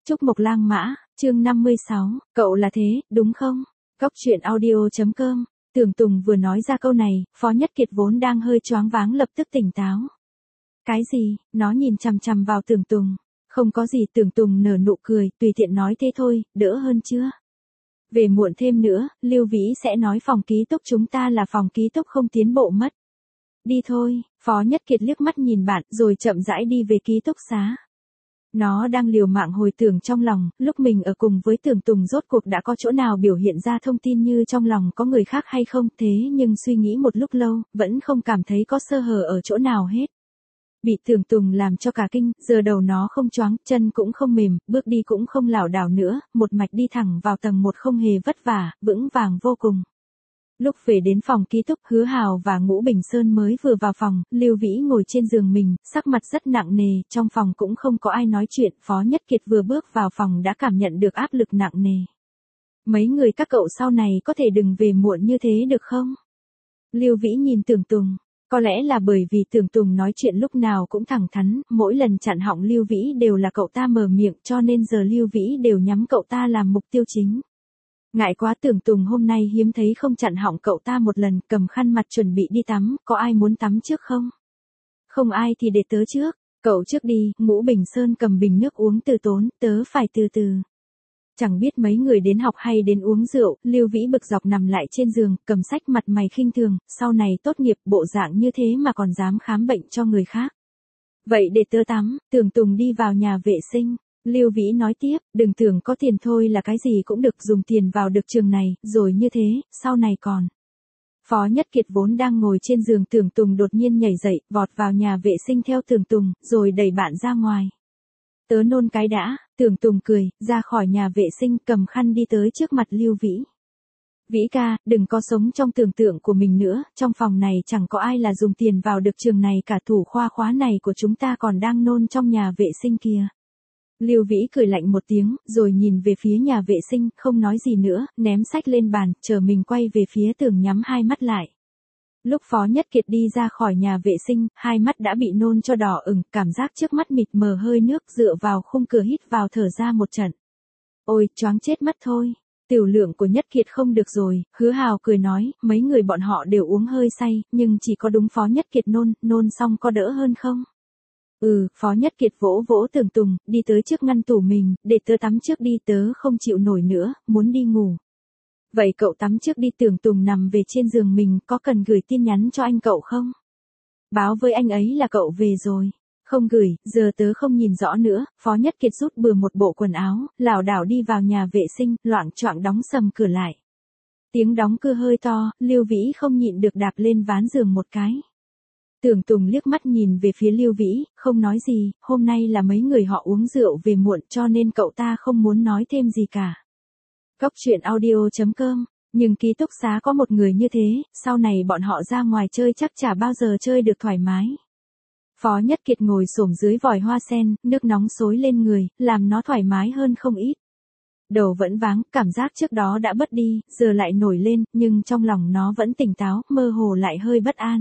Trúc Mộc Lang Mã, chương 56, cậu là thế, đúng không? Cóc truyện audio.com. Tưởng Tùng vừa nói ra câu này, Phó Nhất Kiệt vốn đang hơi choáng váng lập tức tỉnh táo. Cái gì? Nó nhìn chằm chằm vào Tưởng Tùng. Không có gì. Tưởng Tùng nở nụ cười, tùy tiện nói thế thôi, đỡ hơn chưa? Về muộn thêm nữa, Lưu Vĩ sẽ nói phòng ký túc chúng ta là phòng ký túc không tiến bộ mất. Đi thôi. Phó Nhất Kiệt liếc mắt nhìn bạn rồi chậm rãi đi về ký túc xá. Nó đang liều mạng hồi tưởng trong lòng, lúc mình ở cùng với Tưởng Tùng rốt cuộc đã có chỗ nào biểu hiện ra thông tin như trong lòng có người khác hay không, thế nhưng suy nghĩ một lúc lâu, vẫn không cảm thấy có sơ hở ở chỗ nào hết. Bị Tưởng Tùng làm cho cả kinh, giờ đầu nó không choáng, chân cũng không mềm, bước đi cũng không lảo đảo nữa, một mạch đi thẳng vào tầng 1 không hề vất vả, vững vàng vô cùng. Lúc về đến phòng ký túc, Hứa Hào và Ngũ Bình Sơn mới vừa vào phòng, Lưu Vĩ ngồi trên giường mình, sắc mặt rất nặng nề, trong phòng cũng không có ai nói chuyện, Phó Nhất Kiệt vừa bước vào phòng đã cảm nhận được áp lực nặng nề. Mấy người các cậu sau này có thể đừng về muộn như thế được không? Lưu Vĩ nhìn Tưởng Tùng, có lẽ là bởi vì Tưởng Tùng nói chuyện lúc nào cũng thẳng thắn, mỗi lần chặn họng Lưu Vĩ đều là cậu ta mở miệng cho nên giờ Lưu Vĩ đều nhắm cậu ta làm mục tiêu chính. Ngại quá, Tưởng Tùng hôm nay hiếm thấy không chặn họng cậu ta một lần, cầm khăn mặt chuẩn bị đi tắm, có ai muốn tắm trước không? Không ai thì để tớ trước, cậu trước đi. Ngũ Bình Sơn cầm bình nước uống từ tốn, tớ phải từ từ. Chẳng biết mấy người đến học hay đến uống rượu, Lưu Vĩ bực dọc nằm lại trên giường, cầm sách mặt mày khinh thường, sau này tốt nghiệp bộ dạng như thế mà còn dám khám bệnh cho người khác. Vậy để tớ tắm. Tưởng Tùng đi vào nhà vệ sinh. Lưu Vĩ nói tiếp, đừng tưởng có tiền thôi là cái gì cũng được, dùng tiền vào được trường này, rồi như thế, sau này còn. Phó Nhất Kiệt vốn đang ngồi trên giường Tưởng Tùng đột nhiên nhảy dậy, vọt vào nhà vệ sinh theo Tưởng Tùng, rồi đẩy bạn ra ngoài. Tớ nôn cái đã. Tưởng Tùng cười, ra khỏi nhà vệ sinh cầm khăn đi tới trước mặt Lưu Vĩ. Vĩ ca, đừng có sống trong tưởng tượng của mình nữa, trong phòng này chẳng có ai là dùng tiền vào được trường này cả, thủ khoa khóa này của chúng ta còn đang nôn trong nhà vệ sinh kìa. Lưu Vĩ cười lạnh một tiếng, rồi nhìn về phía nhà vệ sinh, không nói gì nữa, ném sách lên bàn, chờ mình quay về phía Tưởng nhắm hai mắt lại. Lúc Phó Nhất Kiệt đi ra khỏi nhà vệ sinh, hai mắt đã bị nôn cho đỏ ửng, cảm giác trước mắt mịt mờ hơi nước, dựa vào khung cửa hít vào thở ra một trận. Ôi, choáng chết mất thôi. Tiểu lượng của Nhất Kiệt không được rồi. Hứa Hào cười nói, mấy người bọn họ đều uống hơi say, nhưng chỉ có đúng Phó Nhất Kiệt nôn xong có đỡ hơn không? Phó Nhất Kiệt vỗ vỗ Tưởng Tùng, đi tới trước ngăn tủ mình, để tớ tắm trước đi, tớ không chịu nổi nữa, muốn đi ngủ. Vậy cậu tắm trước đi. Tưởng Tùng nằm về trên giường mình, có cần gửi tin nhắn cho anh cậu không? Báo với anh ấy là cậu về rồi. Không gửi, giờ tớ không nhìn rõ nữa. Phó Nhất Kiệt rút bừa một bộ quần áo, lảo đảo đi vào nhà vệ sinh, loạng choạng đóng sầm cửa lại. Tiếng đóng cửa hơi to, Lưu Vĩ không nhịn được đạp lên ván giường một cái. Tưởng Tùng liếc mắt nhìn về phía Lưu Vĩ, không nói gì, hôm nay là mấy người họ uống rượu về muộn cho nên cậu ta không muốn nói thêm gì cả. Cóc truyện audio.com, nhưng ký túc xá có một người như thế, sau này bọn họ ra ngoài chơi chắc chả bao giờ chơi được thoải mái. Phó Nhất Kiệt ngồi xổm dưới vòi hoa sen, nước nóng xối lên người, làm nó thoải mái hơn không ít. Đầu vẫn váng, cảm giác trước đó đã bớt đi, giờ lại nổi lên, nhưng trong lòng nó vẫn tỉnh táo, mơ hồ lại hơi bất an.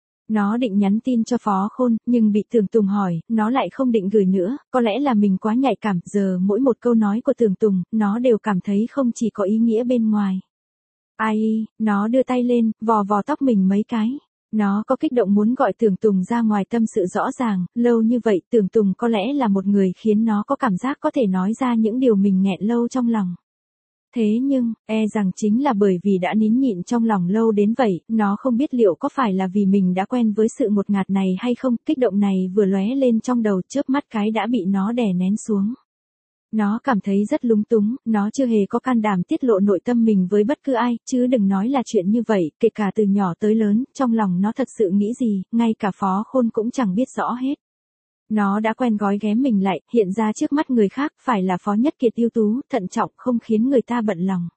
Nó định nhắn tin cho Phó Khôn, nhưng bị Tưởng Tùng hỏi, nó lại không định gửi nữa, có lẽ là mình quá nhạy cảm, giờ mỗi một câu nói của Tưởng Tùng, nó đều cảm thấy không chỉ có ý nghĩa bên ngoài. Ai, nó đưa tay lên, vò vò tóc mình mấy cái. Nó có kích động muốn gọi Tưởng Tùng ra ngoài tâm sự rõ ràng, lâu như vậy Tưởng Tùng có lẽ là một người khiến nó có cảm giác có thể nói ra những điều mình nghẹn lâu trong lòng. Thế nhưng, rằng chính là bởi vì đã nín nhịn trong lòng lâu đến vậy, nó không biết liệu có phải là vì mình đã quen với sự ngột ngạt này hay không, kích động này vừa lóe lên trong đầu, chớp mắt cái đã bị nó đè nén xuống. Nó cảm thấy rất lúng túng, nó chưa hề có can đảm tiết lộ nội tâm mình với bất cứ ai, chứ đừng nói là chuyện như vậy, kể cả từ nhỏ tới lớn, trong lòng nó thật sự nghĩ gì, ngay cả Phó Khôn cũng chẳng biết rõ hết. Nó đã quen gói ghém mình lại, hiện ra trước mắt người khác, phải là Phó Nhất Kiệt ưu tú, thận trọng không khiến người ta bận lòng.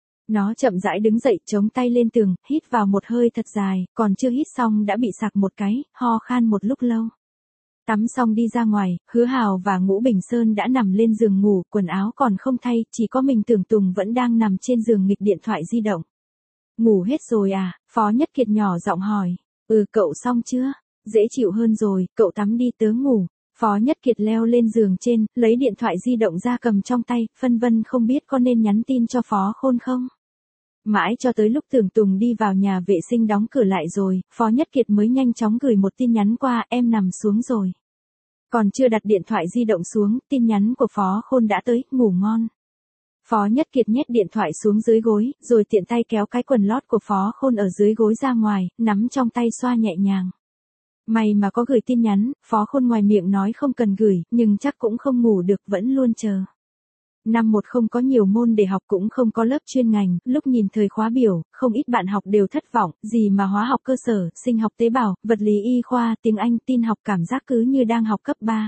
Nó chậm rãi đứng dậy, chống tay lên tường, hít vào một hơi thật dài, còn chưa hít xong đã bị sặc một cái, ho khan một lúc lâu. Tắm xong đi ra ngoài, Hứa Hào và Ngũ Bình Sơn đã nằm lên giường ngủ, quần áo còn không thay, chỉ có mình Tưởng Tùng vẫn đang nằm trên giường nghịch điện thoại di động. Ngủ hết rồi à? Phó Nhất Kiệt nhỏ giọng hỏi. Cậu xong chưa? Dễ chịu hơn rồi, cậu tắm đi tớ ngủ. Phó Nhất Kiệt leo lên giường trên, lấy điện thoại di động ra cầm trong tay, phân vân không biết có nên nhắn tin cho Phó Khôn không. Mãi cho tới lúc Tưởng Tùng đi vào nhà vệ sinh đóng cửa lại rồi, Phó Nhất Kiệt mới nhanh chóng gửi một tin nhắn qua, em nằm xuống rồi. Còn chưa đặt điện thoại di động xuống, tin nhắn của Phó Khôn đã tới, ngủ ngon. Phó Nhất Kiệt nhét điện thoại xuống dưới gối, rồi tiện tay kéo cái quần lót của Phó Khôn ở dưới gối ra ngoài, nắm trong tay xoa nhẹ nhàng. May mà có gửi tin nhắn, Phó Khôn ngoài miệng nói không cần gửi, nhưng chắc cũng không ngủ được, vẫn luôn chờ. Năm 1 không có nhiều môn để học, cũng không có lớp chuyên ngành, lúc nhìn thời khóa biểu, không ít bạn học đều thất vọng, gì mà hóa học cơ sở, sinh học tế bào, vật lý y khoa, tiếng Anh, tin học, cảm giác cứ như đang học cấp 3.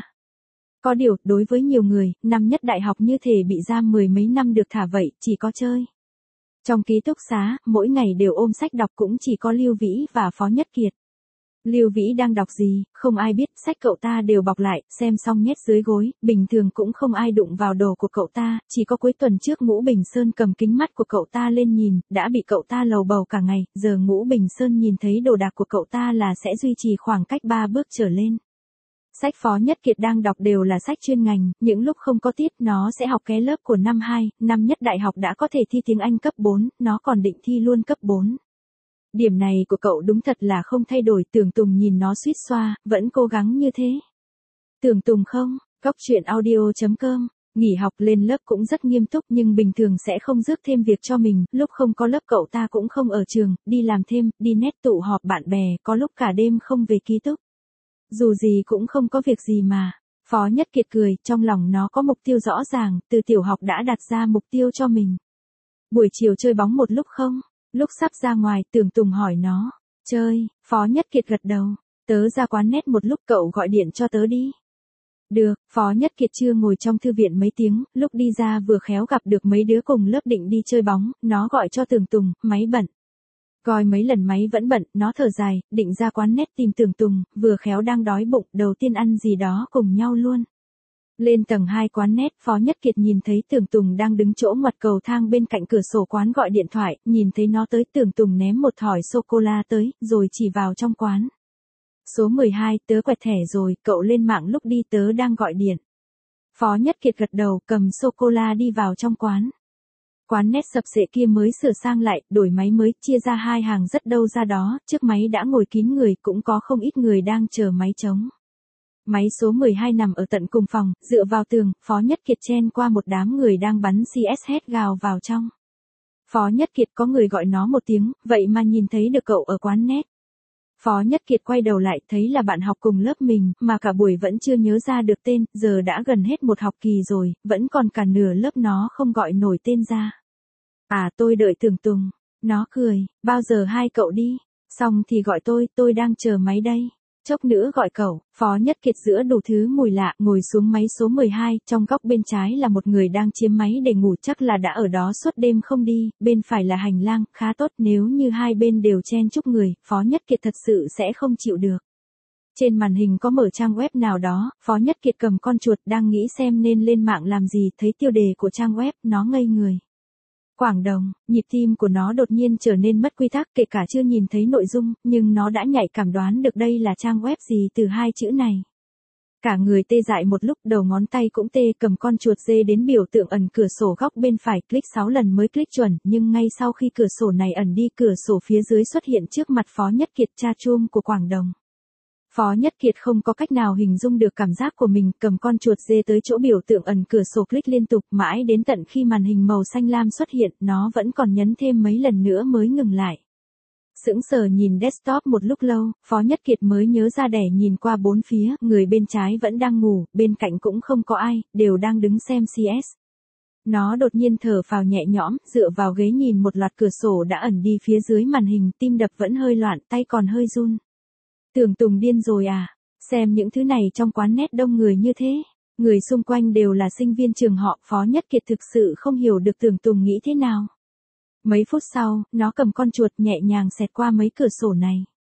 Có điều, đối với nhiều người, năm nhất đại học như thể bị giam 10 mấy năm được thả vậy, chỉ có chơi. Trong ký túc xá, mỗi ngày đều ôm sách đọc cũng chỉ có Lưu Vĩ và Phó Nhất Kiệt. Lưu Vĩ đang đọc gì, không ai biết, sách cậu ta đều bọc lại, xem xong nhét dưới gối, bình thường cũng không ai đụng vào đồ của cậu ta, chỉ có cuối tuần trước Ngũ Bình Sơn cầm kính mắt của cậu ta lên nhìn, đã bị cậu ta lầu bầu cả ngày, giờ Ngũ Bình Sơn nhìn thấy đồ đạc của cậu ta là sẽ duy trì khoảng cách 3 bước trở lên. Sách Phó Nhất Kiệt đang đọc đều là sách chuyên ngành, những lúc không có tiết nó sẽ học ké lớp của năm 2, năm nhất đại học đã có thể thi tiếng Anh cấp 4, nó còn định thi luôn cấp 4. Điểm này của cậu đúng thật là không thay đổi, Tưởng Tùng nhìn nó suýt xoa, vẫn cố gắng như thế. Tưởng Tùng không, Goctruyện.audio.com, nghỉ học lên lớp cũng rất nghiêm túc nhưng bình thường sẽ không rước thêm việc cho mình, lúc không có lớp cậu ta cũng không ở trường, đi làm thêm, đi net tụ họp bạn bè, có lúc cả đêm không về ký túc. Dù gì cũng không có việc gì mà. Phó Nhất Kiệt cười, trong lòng nó có mục tiêu rõ ràng, từ tiểu học đã đặt ra mục tiêu cho mình. Buổi chiều chơi bóng một lúc không? Lúc sắp ra ngoài, Tưởng Tùng hỏi nó. Chơi, Phó Nhất Kiệt gật đầu. Tớ ra quán net một lúc, cậu gọi điện cho tớ đi. Được, Phó Nhất Kiệt chưa ngồi trong thư viện mấy tiếng, lúc đi ra vừa khéo gặp được mấy đứa cùng lớp định đi chơi bóng, nó gọi cho Tưởng Tùng, máy bận. Gọi mấy lần máy vẫn bận, nó thở dài, định ra quán net tìm Tưởng Tùng, vừa khéo đang đói bụng, đầu tiên ăn gì đó cùng nhau luôn. Lên tầng 2 quán net, Phó Nhất Kiệt nhìn thấy Tưởng Tùng đang đứng chỗ ngoặt cầu thang bên cạnh cửa sổ quán gọi điện thoại, nhìn thấy nó tới, Tưởng Tùng ném một thỏi sô-cô-la tới, rồi chỉ vào trong quán. Số 12, tớ quẹt thẻ rồi, cậu lên mạng lúc đi, tớ đang gọi điện. Phó Nhất Kiệt gật đầu, cầm sô-cô-la đi vào trong quán. Quán net sập xệ kia mới sửa sang lại, đổi máy mới, chia ra 2 hàng rất đâu ra đó, trước máy đã ngồi kín người, cũng có không ít người đang chờ máy trống. Máy số 12 nằm ở tận cùng phòng, dựa vào tường, Phó Nhất Kiệt chen qua một đám người đang bắn CS hét gào vào trong. Phó Nhất Kiệt có người gọi nó một tiếng, vậy mà nhìn thấy được cậu ở quán net. Phó Nhất Kiệt quay đầu lại, thấy là bạn học cùng lớp mình, mà cả buổi vẫn chưa nhớ ra được tên, giờ đã gần hết một học kỳ rồi, vẫn còn cả nửa lớp nó không gọi nổi tên ra. À, tôi đợi Tưởng Tùng. Nó cười, bao giờ hai cậu đi? Xong thì gọi tôi đang chờ máy đây. Chốc nữa gọi cậu. Phó Nhất Kiệt giữa đủ thứ mùi lạ, ngồi xuống máy số 12, trong góc bên trái là một người đang chiếm máy để ngủ, chắc là đã ở đó suốt đêm không đi, bên phải là hành lang, khá tốt, nếu như hai bên đều chen chúc người, Phó Nhất Kiệt thật sự sẽ không chịu được. Trên màn hình có mở trang web nào đó, Phó Nhất Kiệt cầm con chuột đang nghĩ xem nên lên mạng làm gì, thấy tiêu đề của trang web, nó ngây người. Quảng Đồng, nhịp tim của nó đột nhiên trở nên mất quy tắc, kể cả chưa nhìn thấy nội dung, nhưng nó đã nhạy cảm đoán được đây là trang web gì từ hai chữ này. Cả người tê dại một lúc, đầu ngón tay cũng tê, cầm con chuột dê đến biểu tượng ẩn cửa sổ góc bên phải, click 6 lần mới click chuẩn, nhưng ngay sau khi cửa sổ này ẩn đi, cửa sổ phía dưới xuất hiện trước mặt Phó Nhất Kiệt, cha chuông của Quảng Đồng. Phó Nhất Kiệt không có cách nào hình dung được cảm giác của mình, cầm con chuột dê tới chỗ biểu tượng ẩn cửa sổ click liên tục, mãi đến tận khi màn hình màu xanh lam xuất hiện, nó vẫn còn nhấn thêm mấy lần nữa mới ngừng lại. Sững sờ nhìn desktop một lúc lâu, Phó Nhất Kiệt mới nhớ ra đẻ nhìn qua bốn phía, người bên trái vẫn đang ngủ, bên cạnh cũng không có ai, đều đang đứng xem CS. Nó đột nhiên thở phào nhẹ nhõm, dựa vào ghế nhìn một loạt cửa sổ đã ẩn đi phía dưới màn hình, tim đập vẫn hơi loạn, tay còn hơi run. Tưởng Tùng điên rồi à? Xem những thứ này trong quán net đông người như thế. Người xung quanh đều là sinh viên trường họ, Phó Nhất Kiệt thực sự không hiểu được Tưởng Tùng nghĩ thế nào. Mấy phút sau, nó cầm con chuột nhẹ nhàng xẹt qua mấy cửa sổ này.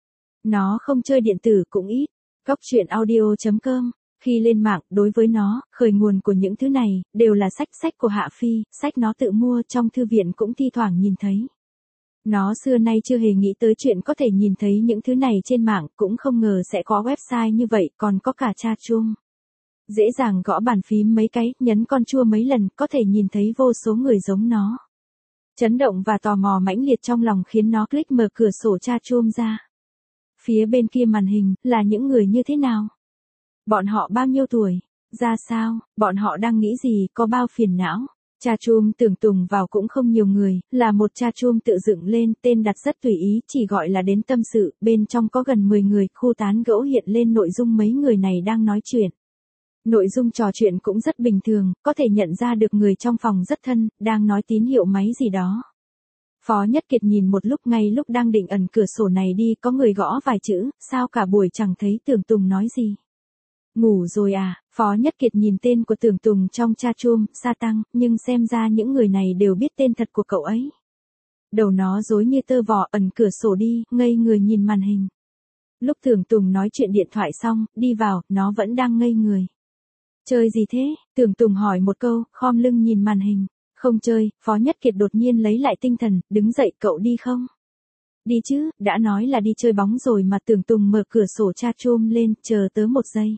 Nó không chơi điện tử cũng ít. Goctruyện.audio.com. Khi lên mạng, đối với nó, khởi nguồn của những thứ này, đều là sách của Hạ Phi, sách nó tự mua, trong thư viện cũng thi thoảng nhìn thấy. Nó xưa nay chưa hề nghĩ tới chuyện có thể nhìn thấy những thứ này trên mạng, cũng không ngờ sẽ có website như vậy, còn có cả cha chuông. Dễ dàng gõ bàn phím mấy cái, nhấn con chua mấy lần, có thể nhìn thấy vô số người giống nó. Chấn động và tò mò mãnh liệt trong lòng khiến nó click mở cửa sổ chat room ra. Phía bên kia màn hình, là những người như thế nào? Bọn họ bao nhiêu tuổi? Ra sao? Bọn họ đang nghĩ gì, có bao phiền não? Chatroom tưởng Tùng vào cũng không nhiều người, là một chatroom tự dựng lên, tên đặt rất tùy ý, chỉ gọi là đến tâm sự, bên trong có gần 10 người, khu tán gẫu hiện lên nội dung mấy người này đang nói chuyện. Nội dung trò chuyện cũng rất bình thường, có thể nhận ra được người trong phòng rất thân, đang nói tín hiệu máy gì đó. Phó Nhất Kiệt nhìn một lúc, ngay lúc đang định ẩn cửa sổ này đi, có người gõ vài chữ, sao cả buổi chẳng thấy Tưởng Tùng nói gì. Ngủ rồi à? Phó Nhất Kiệt nhìn tên của Tưởng Tùng trong chatroom, sa tăng, nhưng xem ra những người này đều biết tên thật của cậu ấy. Đầu nó rối như tơ vò, ẩn cửa sổ đi, ngây người nhìn màn hình. Lúc Tưởng Tùng nói chuyện điện thoại xong, đi vào, nó vẫn đang ngây người. Chơi gì thế? Tưởng Tùng hỏi một câu, khom lưng nhìn màn hình. Không chơi. Phó Nhất Kiệt đột nhiên lấy lại tinh thần, đứng dậy, cậu đi không? Đi chứ, đã nói là đi chơi bóng rồi mà. Tưởng Tùng mở cửa sổ chatroom lên, chờ tớ một giây.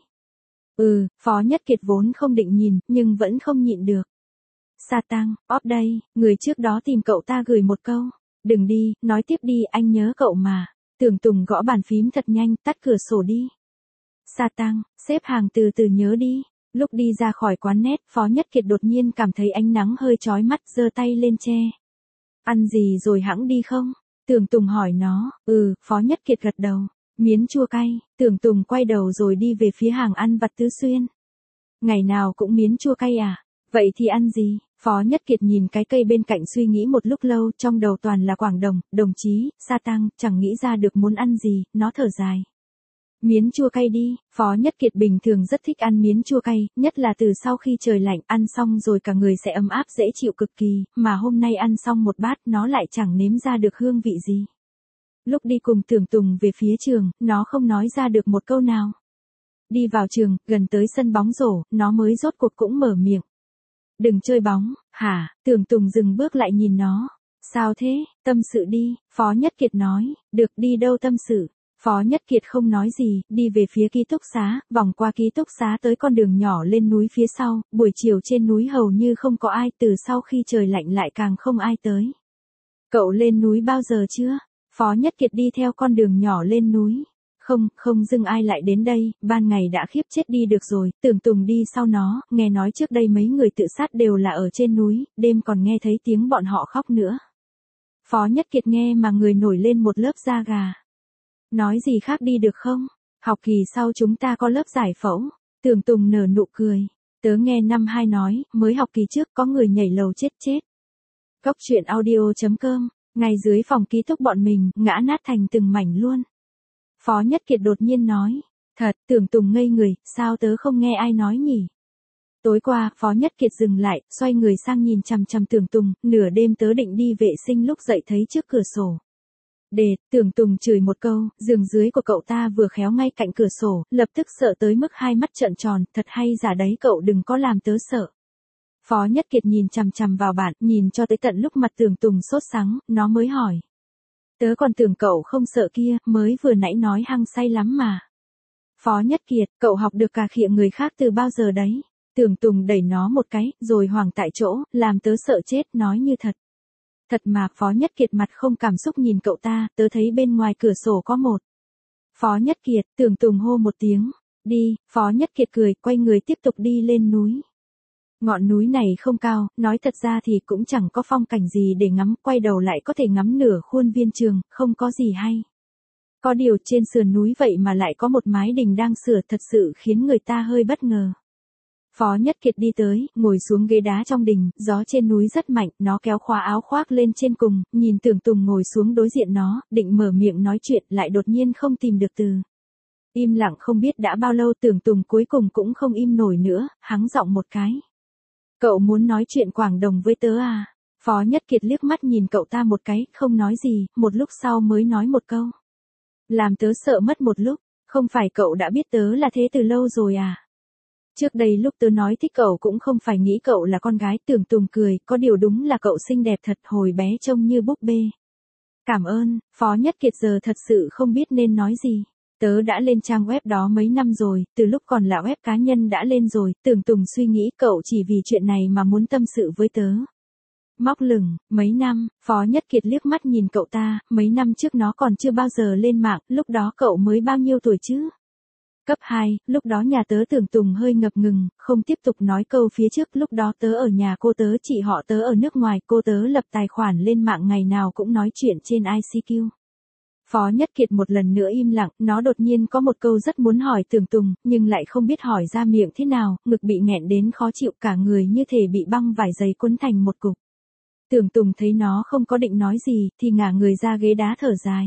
Phó Nhất Kiệt vốn không định nhìn, nhưng vẫn không nhịn được. Sa tăng, óp đây, người trước đó tìm cậu ta gửi một câu. Đừng đi, nói tiếp đi, anh nhớ cậu mà. Tưởng Tùng gõ bàn phím thật nhanh, tắt cửa sổ đi. Sa tăng, xếp hàng từ từ nhớ đi. Lúc đi ra khỏi quán net, Phó Nhất Kiệt đột nhiên cảm thấy ánh nắng hơi chói mắt, giơ tay lên che. Ăn gì rồi hẵng đi không? Tưởng Tùng hỏi nó. Phó Nhất Kiệt gật đầu. Miến chua cay. Tưởng Tùng quay đầu rồi đi về phía hàng ăn vặt Tứ Xuyên. Ngày nào cũng miến chua cay à? Vậy thì ăn gì? Phó Nhất Kiệt nhìn cái cây bên cạnh suy nghĩ một lúc lâu, trong đầu toàn là Quảng Đồng, đồng chí, sa tăng, chẳng nghĩ ra được muốn ăn gì, nó thở dài. Miến chua cay đi. Phó Nhất Kiệt bình thường rất thích ăn miến chua cay, nhất là từ sau khi trời lạnh, ăn xong rồi cả người sẽ ấm áp dễ chịu cực kỳ, mà hôm nay ăn xong một bát nó lại chẳng nếm ra được hương vị gì. Lúc đi cùng Tưởng Tùng về phía trường, nó không nói ra được một câu nào. Đi vào trường, gần tới sân bóng rổ, nó mới rốt cuộc cũng mở miệng. Đừng chơi bóng, hả? Tưởng Tùng dừng bước lại nhìn nó. Sao thế? Tâm sự đi. Phó Nhất Kiệt nói. Được, đi đâu tâm sự? Phó Nhất Kiệt không nói gì, đi về phía ký túc xá, vòng qua ký túc xá tới con đường nhỏ lên núi phía sau, buổi chiều trên núi hầu như không có ai, từ sau khi trời lạnh lại càng không ai tới. Cậu lên núi bao giờ chưa? Phó Nhất Kiệt đi theo con đường nhỏ lên núi. Không dưng ai lại đến đây, ban ngày đã khiếp chết đi được rồi. Tưởng Tùng đi sau nó, nghe nói trước đây mấy người tự sát đều là ở trên núi, đêm còn nghe thấy tiếng bọn họ khóc nữa. Phó Nhất Kiệt nghe mà người nổi lên một lớp da gà. Nói gì khác đi được không? Học kỳ sau chúng ta có lớp giải phẫu. Tưởng Tùng nở nụ cười. Tớ nghe năm 2 nói, mới học kỳ trước có người nhảy lầu chết. Cóc truyện audio.com, ngay dưới phòng ký túc bọn mình, ngã nát thành từng mảnh luôn. Phó Nhất Kiệt đột nhiên nói. Thật, Tưởng Tùng ngây người, sao tớ không nghe ai nói nhỉ? Tối qua, Phó Nhất Kiệt dừng lại, xoay người sang nhìn chằm chằm Tưởng Tùng, nửa đêm tớ định đi vệ sinh lúc dậy thấy trước cửa sổ. Tưởng Tùng chửi một câu, giường dưới của cậu ta vừa khéo ngay cạnh cửa sổ, lập tức sợ tới mức hai mắt trợn tròn, thật hay giả đấy, cậu đừng có làm tớ sợ. Phó Nhất Kiệt nhìn chằm chằm vào bạn, nhìn cho tới tận lúc mặt Tưởng Tùng sốt sắng, nó mới hỏi. Tớ còn tưởng cậu không sợ kia, mới vừa nãy nói hăng say lắm mà. Phó Nhất Kiệt, cậu học được cà khịa người khác từ bao giờ đấy? Tưởng Tùng đẩy nó một cái, rồi hoảng tại chỗ, làm tớ sợ chết, nói như thật. Thật mà. Phó Nhất Kiệt mặt không cảm xúc nhìn cậu ta, tớ thấy bên ngoài cửa sổ có một. Phó Nhất Kiệt, Tưởng Tùng hô một tiếng. Đi. Phó Nhất Kiệt cười, quay người tiếp tục đi lên núi. Ngọn núi này không cao, nói thật ra thì cũng chẳng có phong cảnh gì để ngắm, quay đầu lại có thể ngắm nửa khuôn viên trường, không có gì hay. Có điều trên sườn núi vậy mà lại có một mái đình đang sửa, thật sự khiến người ta hơi bất ngờ. Phó Nhất Kiệt đi tới, ngồi xuống ghế đá trong đình, gió trên núi rất mạnh, nó kéo khóa áo khoác lên trên cùng, nhìn Tưởng Tùng ngồi xuống đối diện nó, định mở miệng nói chuyện, lại đột nhiên không tìm được từ. Im lặng không biết đã bao lâu, Tưởng Tùng cuối cùng cũng không im nổi nữa, hắng giọng một cái. Cậu muốn nói chuyện Quảng Đồng với tớ à? Phó Nhất Kiệt liếc mắt nhìn cậu ta một cái, không nói gì, một lúc sau mới nói một câu. Làm tớ sợ mất một lúc, không phải cậu đã biết tớ là thế từ lâu rồi à? Trước đây lúc tớ nói thích cậu cũng không phải nghĩ cậu là con gái. Tưởng Tùng cười, có điều đúng là cậu xinh đẹp thật, hồi bé trông như búp bê. Cảm ơn. Phó Nhất Kiệt giờ thật sự không biết nên nói gì. Tớ đã lên trang web đó mấy năm rồi, từ lúc còn là web cá nhân đã lên rồi, Tưởng Tùng suy nghĩ cậu chỉ vì chuyện này mà muốn tâm sự với tớ. Móc lửng, mấy năm, Phó Nhất Kiệt liếc mắt nhìn cậu ta, mấy năm trước nó còn chưa bao giờ lên mạng, lúc đó cậu mới bao nhiêu tuổi chứ? Cấp 2, lúc đó nhà tớ Tưởng Tùng hơi ngập ngừng, không tiếp tục nói câu phía trước, lúc đó tớ ở nhà cô tớ, chị họ tớ ở nước ngoài, cô tớ lập tài khoản lên mạng ngày nào cũng nói chuyện trên ICQ. Phó Nhất Kiệt một lần nữa im lặng, nó đột nhiên có một câu rất muốn hỏi Tưởng Tùng, nhưng lại không biết hỏi ra miệng thế nào, ngực bị nghẹn đến khó chịu, cả người như thể bị băng vải dày cuốn thành một cục. Tưởng Tùng thấy nó không có định nói gì, thì ngả người ra ghế đá thở dài.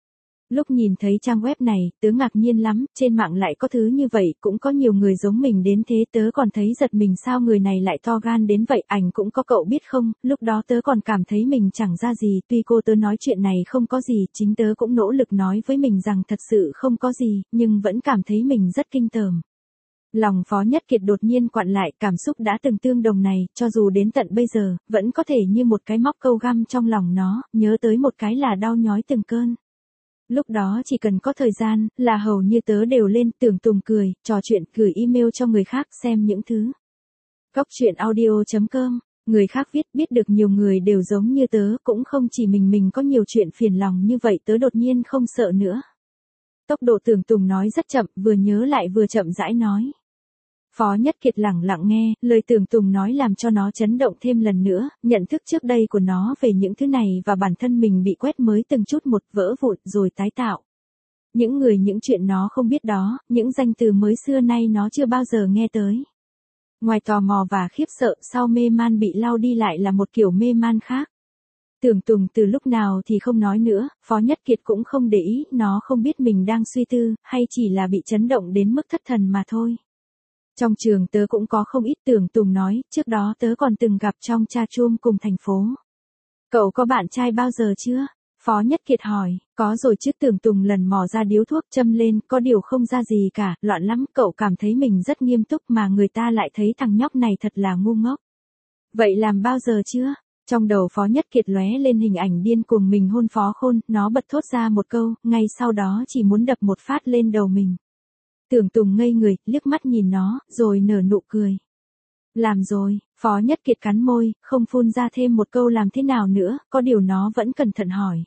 Lúc nhìn thấy trang web này, tớ ngạc nhiên lắm, trên mạng lại có thứ như vậy, cũng có nhiều người giống mình đến thế, tớ còn thấy giật mình sao người này lại to gan đến vậy, ảnh cũng có cậu biết không, lúc đó tớ còn cảm thấy mình chẳng ra gì, tuy cô tớ nói chuyện này không có gì, chính tớ cũng nỗ lực nói với mình rằng thật sự không có gì, nhưng vẫn cảm thấy mình rất kinh tởm. Lòng Phó Nhất Kiệt đột nhiên quặn lại, cảm xúc đã từng tương đồng này, cho dù đến tận bây giờ, vẫn có thể như một cái móc câu găm trong lòng nó, nhớ tới một cái là đau nhói từng cơn. Lúc đó chỉ cần có thời gian, là hầu như tớ đều lên, Tưởng Tùng cười, trò chuyện, gửi email cho người khác xem những thứ. Góc truyện audio.com, người khác viết, biết được nhiều người đều giống như tớ, cũng không chỉ mình có nhiều chuyện phiền lòng như vậy, tớ đột nhiên không sợ nữa. Tốc độ Tưởng Tùng nói rất chậm, vừa nhớ lại vừa chậm rãi nói. Phó Nhất Kiệt lẳng lặng nghe, lời Tưởng Tùng nói làm cho nó chấn động thêm lần nữa, nhận thức trước đây của nó về những thứ này và bản thân mình bị quét mới từng chút một vỡ vụn rồi tái tạo. Những người những chuyện nó không biết đó, những danh từ mới xưa nay nó chưa bao giờ nghe tới. Ngoài tò mò và khiếp sợ, sau mê man bị lau đi lại là một kiểu mê man khác. Tưởng Tùng từ lúc nào thì không nói nữa, Phó Nhất Kiệt cũng không để ý, nó không biết mình đang suy tư, hay chỉ là bị chấn động đến mức thất thần mà thôi. Trong trường tớ cũng có không ít, Tưởng Tùng nói, trước đó tớ còn từng gặp trong cha chum cùng thành phố. Cậu có bạn trai bao giờ chưa? Phó Nhất Kiệt hỏi, có rồi chứ, Tưởng Tùng lần mò ra điếu thuốc châm lên, có điều không ra gì cả, loạn lắm, cậu cảm thấy mình rất nghiêm túc mà người ta lại thấy thằng nhóc này thật là ngu ngốc. Vậy làm bao giờ chưa? Trong đầu Phó Nhất Kiệt lóe lên hình ảnh điên cuồng mình hôn Phó Khôn, nó bật thốt ra một câu, ngay sau đó chỉ muốn đập một phát lên đầu mình. Tưởng Tùng ngây người, liếc mắt nhìn nó, rồi nở nụ cười. Làm rồi, Phó Nhất Kiệt cắn môi, không phun ra thêm một câu làm thế nào nữa, có điều nó vẫn cẩn thận hỏi.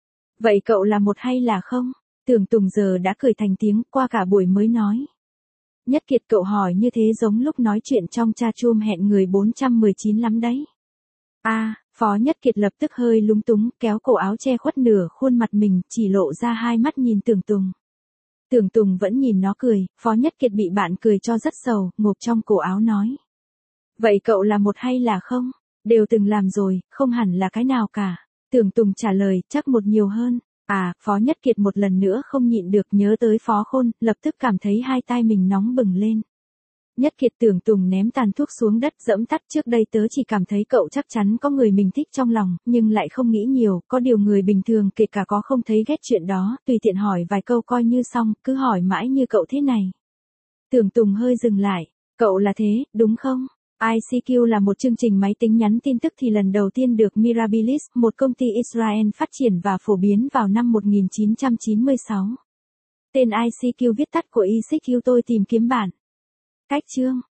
Vậy cậu là một hay là không? Tưởng Tùng giờ đã cười thành tiếng, qua cả buổi mới nói. Nhất Kiệt, cậu hỏi như thế giống lúc nói chuyện trong cha chum hẹn người 419 lắm đấy. Phó Nhất Kiệt lập tức hơi lúng túng, kéo cổ áo che khuất nửa khuôn mặt mình, chỉ lộ ra hai mắt nhìn Tưởng Tùng. Tưởng Tùng vẫn nhìn nó cười, Phó Nhất Kiệt bị bạn cười cho rất sầu, ngộp trong cổ áo nói. Vậy cậu là một hay là không? Đều từng làm rồi, không hẳn là cái nào cả. Tưởng Tùng trả lời, chắc một nhiều hơn. Phó Nhất Kiệt một lần nữa không nhịn được nhớ tới Phó Khôn, lập tức cảm thấy hai tai mình nóng bừng lên. Nhất Kiệt, Tưởng Tùng ném tàn thuốc xuống đất, dẫm tắt, trước đây tớ chỉ cảm thấy cậu chắc chắn có người mình thích trong lòng, nhưng lại không nghĩ nhiều, có điều người bình thường kể cả có không thấy ghét chuyện đó, tùy tiện hỏi vài câu coi như xong, cứ hỏi mãi như cậu thế này. Tưởng Tùng hơi dừng lại, cậu là thế, đúng không? ICQ là một chương trình máy tính nhắn tin tức thì lần đầu tiên được Mirabilis, một công ty Israel phát triển và phổ biến vào năm 1996. Tên ICQ viết tắt của ICQ tôi tìm kiếm bạn. Cách chương